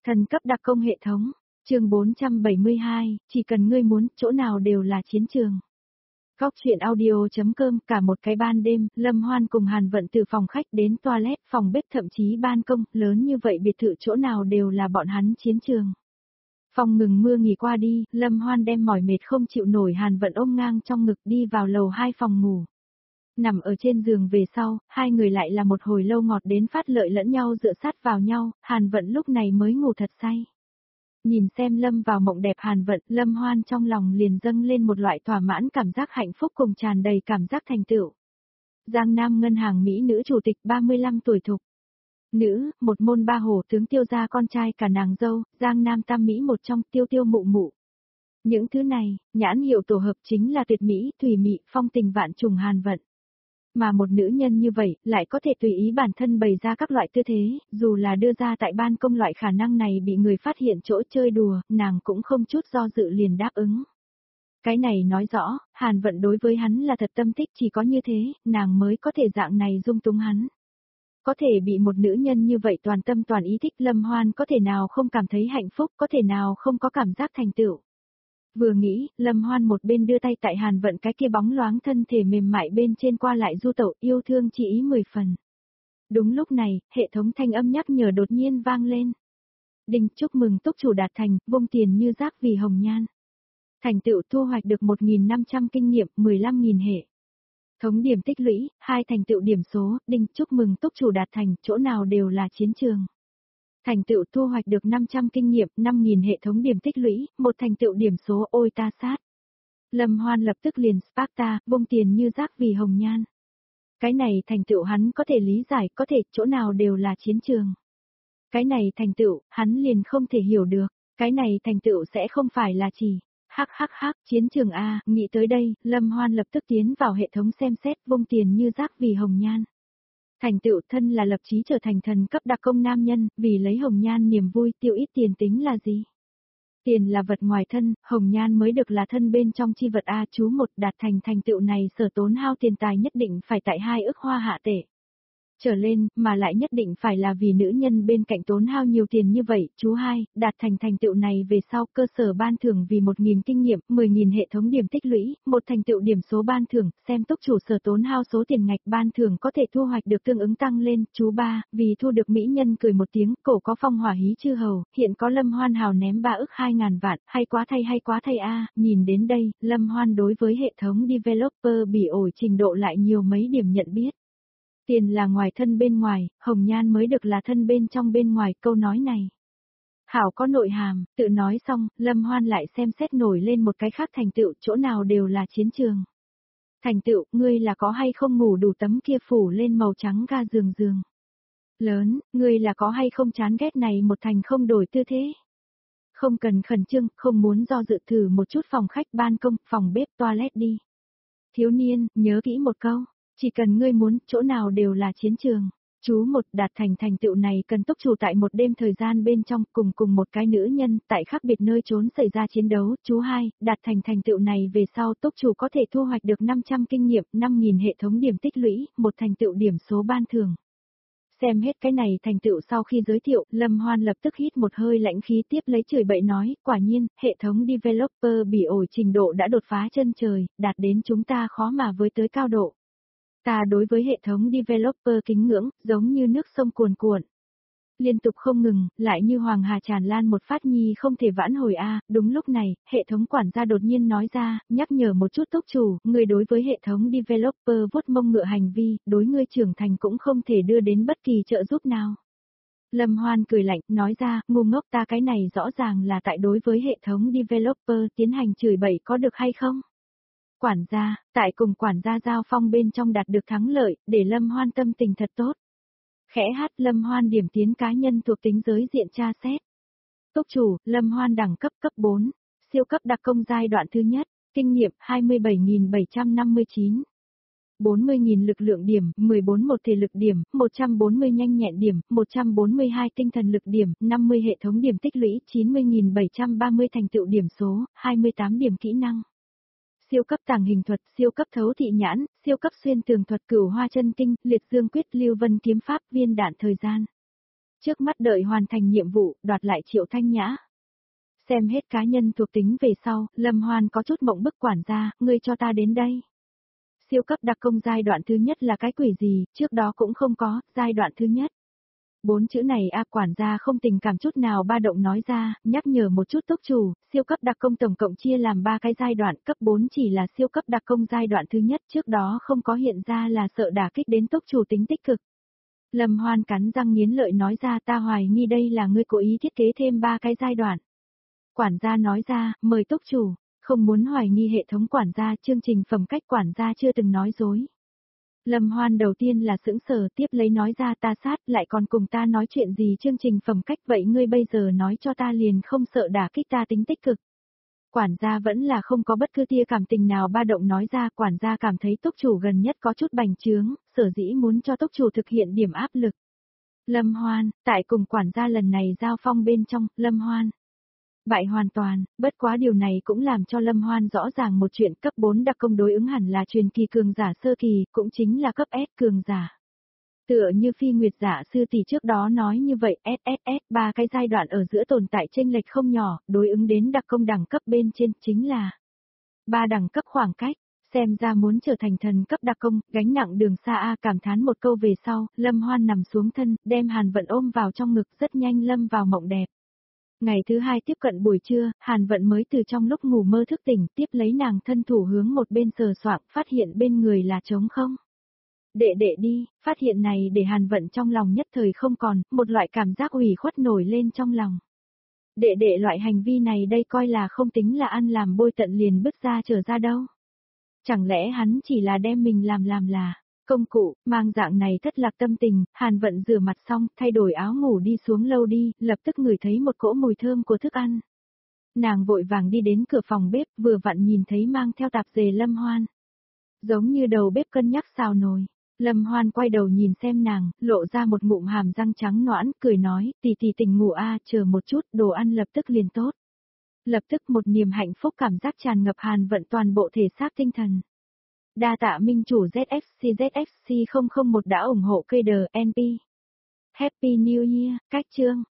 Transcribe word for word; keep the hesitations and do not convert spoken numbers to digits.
Thần cấp đặc công hệ thống, chương bốn trăm bảy mươi hai, chỉ cần ngươi muốn, chỗ nào đều là chiến trường. Góc truyện audio.com. Cả một cái ban đêm, Lâm Hoan cùng Hàn Vận từ phòng khách đến toilet, phòng bếp thậm chí ban công, lớn như vậy biệt thự chỗ nào đều là bọn hắn chiến trường. Phòng ngừng mưa nghỉ qua đi, Lâm Hoan đem mỏi mệt không chịu nổi Hàn Vận ôm ngang trong ngực đi vào lầu hai phòng ngủ. Nằm ở trên giường về sau, hai người lại là một hồi lâu ngọt đến phát lợi lẫn nhau dựa sát vào nhau, Hàn Vận lúc này mới ngủ thật say. Nhìn xem Lâm vào mộng đẹp Hàn Vận, Lâm Hoan trong lòng liền dâng lên một loại thỏa mãn cảm giác hạnh phúc cùng tràn đầy cảm giác thành tựu. Giang Nam ngân hàng Mỹ nữ chủ tịch ba mươi lăm tuổi thục. Nữ, một môn ba hổ tướng Tiêu gia con trai cả nàng dâu, Giang Nam tam Mỹ một trong Tiêu Tiêu mụ mụ. Những thứ này, nhãn hiệu tổ hợp chính là tuyệt mỹ, thủy mị, phong tình vạn trùng Hàn Vận. Mà một nữ nhân như vậy, lại có thể tùy ý bản thân bày ra các loại tư thế, dù là đưa ra tại ban công loại khả năng này bị người phát hiện chỗ chơi đùa, nàng cũng không chút do dự liền đáp ứng. Cái này nói rõ, Hàn Vận đối với hắn là thật tâm thích, chỉ có như thế, nàng mới có thể dạng này dung túng hắn. Có thể bị một nữ nhân như vậy toàn tâm toàn ý thích, Lâm Hoan có thể nào không cảm thấy hạnh phúc, có thể nào không có cảm giác thành tựu. Vừa nghĩ, Lâm Hoan một bên đưa tay tại Hàn Vận cái kia bóng loáng thân thể mềm mại bên trên qua lại du tẩu, yêu thương chỉ ý mười phần. Đúng lúc này, hệ thống thanh âm nhắc nhở đột nhiên vang lên. Đinh, chúc mừng túc chủ đạt thành, vung tiền như rác vì hồng nhan. Thành tựu thu hoạch được một nghìn năm trăm kinh nghiệm, mười lăm nghìn hệ. Thống điểm tích lũy, hai thành tựu điểm số, đinh, chúc mừng túc chủ đạt thành, chỗ nào đều là chiến trường. Thành tựu thu hoạch được năm trăm kinh nghiệm, năm nghìn hệ thống điểm tích lũy, một thành tựu điểm số, ôi ta sát. Lâm Hoan lập tức liền Sparta, vung tiền như rác vì hồng nhan. Cái này thành tựu hắn có thể lý giải, có thể, chỗ nào đều là chiến trường. Cái này thành tựu, hắn liền không thể hiểu được, cái này thành tựu sẽ không phải là chỉ, hắc hắc hắc, chiến trường A, nghĩ tới đây, Lâm Hoan lập tức tiến vào hệ thống xem xét, vung tiền như rác vì hồng nhan. Thành tựu thân là lập chí trở thành thần cấp đặc công nam nhân, vì lấy hồng nhan niềm vui, tiêu ít tiền tính là gì? Tiền là vật ngoài thân, hồng nhan mới được là thân bên trong chi vật A. Chú một, đạt thành thành tựu này sở tốn hao tiền tài nhất định phải tại hai ức hoa hạ tệ trở lên, mà lại nhất định phải là vì nữ nhân bên cạnh tốn hao nhiều tiền như vậy. Chú hai, đạt thành thành tựu này về sau cơ sở ban thưởng vì một nghìn kinh nghiệm, mười nghìn hệ thống điểm tích lũy, một thành tựu điểm số ban thưởng, xem túc chủ sở tốn hao số tiền ngạch ban thưởng có thể thu hoạch được tương ứng tăng lên. Chú ba, vì thu được mỹ nhân cười một tiếng, cổ có phong hỏa hí chư hầu, hiện có Lâm Hoan hào ném ba ức hai ngàn vạn, hay quá thay hay quá thay a. Nhìn đến đây, Lâm Hoan đối với hệ thống developer bị ổi trình độ lại nhiều mấy điểm nhận biết. Tiền là ngoài thân bên ngoài, hồng nhan mới được là thân bên trong bên ngoài, câu nói này. Hảo có nội hàm, tự nói xong, Lâm Hoan lại xem xét nổi lên một cái khác thành tựu, chỗ nào đều là chiến trường. Thành tựu, ngươi là có hay không ngủ đủ tấm kia phủ lên màu trắng ga giường giường. Lớn, ngươi là có hay không chán ghét này một thành không đổi tư thế. Không cần khẩn trương, không muốn do dự, thử một chút phòng khách, ban công, phòng bếp, toilet đi. Thiếu niên, nhớ kỹ một câu. Chỉ cần ngươi muốn, chỗ nào đều là chiến trường. Chú một, đạt thành thành tựu này cần túc chủ tại một đêm thời gian bên trong cùng cùng một cái nữ nhân tại khác biệt nơi trốn xảy ra chiến đấu. Chú hai, đạt thành thành tựu này về sau túc chủ có thể thu hoạch được năm trăm kinh nghiệm, năm nghìn hệ thống điểm tích lũy, một thành tựu điểm số ban thưởng. Xem hết cái này thành tựu sau khi giới thiệu, Lâm Hoan lập tức hít một hơi lãnh khí, tiếp lấy chửi bậy nói, quả nhiên, hệ thống developer bị ổi trình độ đã đột phá chân trời, đạt đến chúng ta khó mà với tới cao độ. Ta đối với hệ thống developer kính ngưỡng, giống như nước sông cuồn cuộn. Liên tục không ngừng, lại như hoàng hà tràn lan một phát nhi không thể vãn hồi a. Đúng lúc này, hệ thống quản gia đột nhiên nói ra, nhắc nhở một chút túc chủ, người đối với hệ thống developer vuốt mông ngựa hành vi, đối ngươi trưởng thành cũng không thể đưa đến bất kỳ trợ giúp nào. Lâm Hoan cười lạnh, nói ra, ngu ngốc, ta cái này rõ ràng là tại đối với hệ thống developer tiến hành chửi bậy có được hay không? Quản gia, tại cùng quản gia giao phong bên trong đạt được thắng lợi, để Lâm Hoan tâm tình thật tốt. Khẽ hát, Lâm Hoan điểm tiến cá nhân thuộc tính giới diện tra xét. Túc chủ, Lâm Hoan đẳng cấp cấp bốn, siêu cấp đặc công giai đoạn thứ nhất, kinh nghiệm hai mươi bảy nghìn bảy trăm năm mươi chín. bốn mươi nghìn lực lượng điểm, mười bốn một thể lực điểm, một trăm bốn mươi nhanh nhẹn điểm, một trăm bốn mươi hai tinh thần lực điểm, năm mươi hệ thống điểm tích lũy, chín mươi nghìn bảy trăm ba mươi thành tựu điểm số, hai mươi tám điểm kỹ năng. Siêu cấp tàng hình thuật, siêu cấp thấu thị nhãn, siêu cấp xuyên tường thuật, cửu hoa chân kinh, liệt dương quyết, lưu vân kiếm pháp, viên đạn thời gian. Trước mắt đợi hoàn thành nhiệm vụ, đoạt lại Triệu Thanh Nhã. Xem hết cá nhân thuộc tính về sau, Lâm Hoan có chút mộng bức quản gia, ngươi cho ta đến đây. Siêu cấp đặc công giai đoạn thứ nhất là cái quỷ gì, trước đó cũng không có, giai đoạn thứ nhất. Bốn chữ này a quản gia không tình cảm chút nào ba động nói ra, nhắc nhở một chút túc chủ, siêu cấp đặc công tổng cộng chia làm ba cái giai đoạn, cấp bốn chỉ là siêu cấp đặc công giai đoạn thứ nhất, trước đó không có hiện ra là sợ đả kích đến túc chủ tính tích cực. Lâm Hoan cắn răng nghiến lợi nói ra ta hoài nghi đây là ngươi cố ý thiết kế thêm ba cái giai đoạn. Quản gia nói ra, mời túc chủ, không muốn hoài nghi hệ thống quản gia, chương trình phẩm cách quản gia chưa từng nói dối. Lâm Hoan đầu tiên là sững sờ, tiếp lấy nói ra ta sát, lại còn cùng ta nói chuyện gì chương trình phẩm cách, vậy ngươi bây giờ nói cho ta liền không sợ đả kích ta tính tích cực. Quản gia vẫn là không có bất cứ tia cảm tình nào ba động nói ra, quản gia cảm thấy túc chủ gần nhất có chút bành trướng, sở dĩ muốn cho túc chủ thực hiện điểm áp lực. Lâm Hoan, tại cùng quản gia lần này giao phong bên trong, Lâm Hoan bại hoàn toàn, bất quá điều này cũng làm cho Lâm Hoan rõ ràng một chuyện, cấp bốn đặc công đối ứng hẳn là truyền kỳ cường giả sơ kỳ, cũng chính là cấp S cường giả. Tựa như Phi Nguyệt giả sư tỷ trước đó nói như vậy, ét ét ét, ba cái giai đoạn ở giữa tồn tại chênh lệch không nhỏ, đối ứng đến đặc công đẳng cấp bên trên chính là ba đẳng cấp khoảng cách. Xem ra muốn trở thành thần cấp đặc công, gánh nặng đường xa a cảm thán một câu về sau, Lâm Hoan nằm xuống thân, đem Hàn Vận ôm vào trong ngực, rất nhanh lâm vào mộng đẹp. Ngày thứ hai tiếp cận buổi trưa, Hàn Vận mới từ trong lúc ngủ mơ thức tỉnh, tiếp lấy nàng thân thủ hướng một bên sờ soạng, phát hiện bên người là trống không. Đệ đệ đi, phát hiện này để Hàn Vận trong lòng nhất thời không còn, một loại cảm giác ủy khuất nổi lên trong lòng. Đệ đệ loại hành vi này đây coi là không tính là ăn làm bôi tận liền bứt ra trở ra đâu. Chẳng lẽ hắn chỉ là đem mình làm làm là công cụ, mang dạng này thất lạc tâm tình, Hàn Vận rửa mặt xong, thay đổi áo ngủ đi xuống lâu đi, lập tức ngửi thấy một cỗ mùi thơm của thức ăn. Nàng vội vàng đi đến cửa phòng bếp, vừa vặn nhìn thấy mang theo tạp dề Lâm Hoan. Giống như đầu bếp cân nhắc xào nồi. Lâm Hoan quay đầu nhìn xem nàng, lộ ra một ngụm hàm răng trắng nõn, cười nói, tỷ tỷ tỉnh ngủ a, chờ một chút, đồ ăn lập tức liền tốt. Lập tức một niềm hạnh phúc cảm giác tràn ngập Hàn Vận toàn bộ thể xác tinh thần. Đa tạ minh chủ Z F C Z F C không không một đã ủng hộ cây đờ en pê. Happy New Year, cách chương.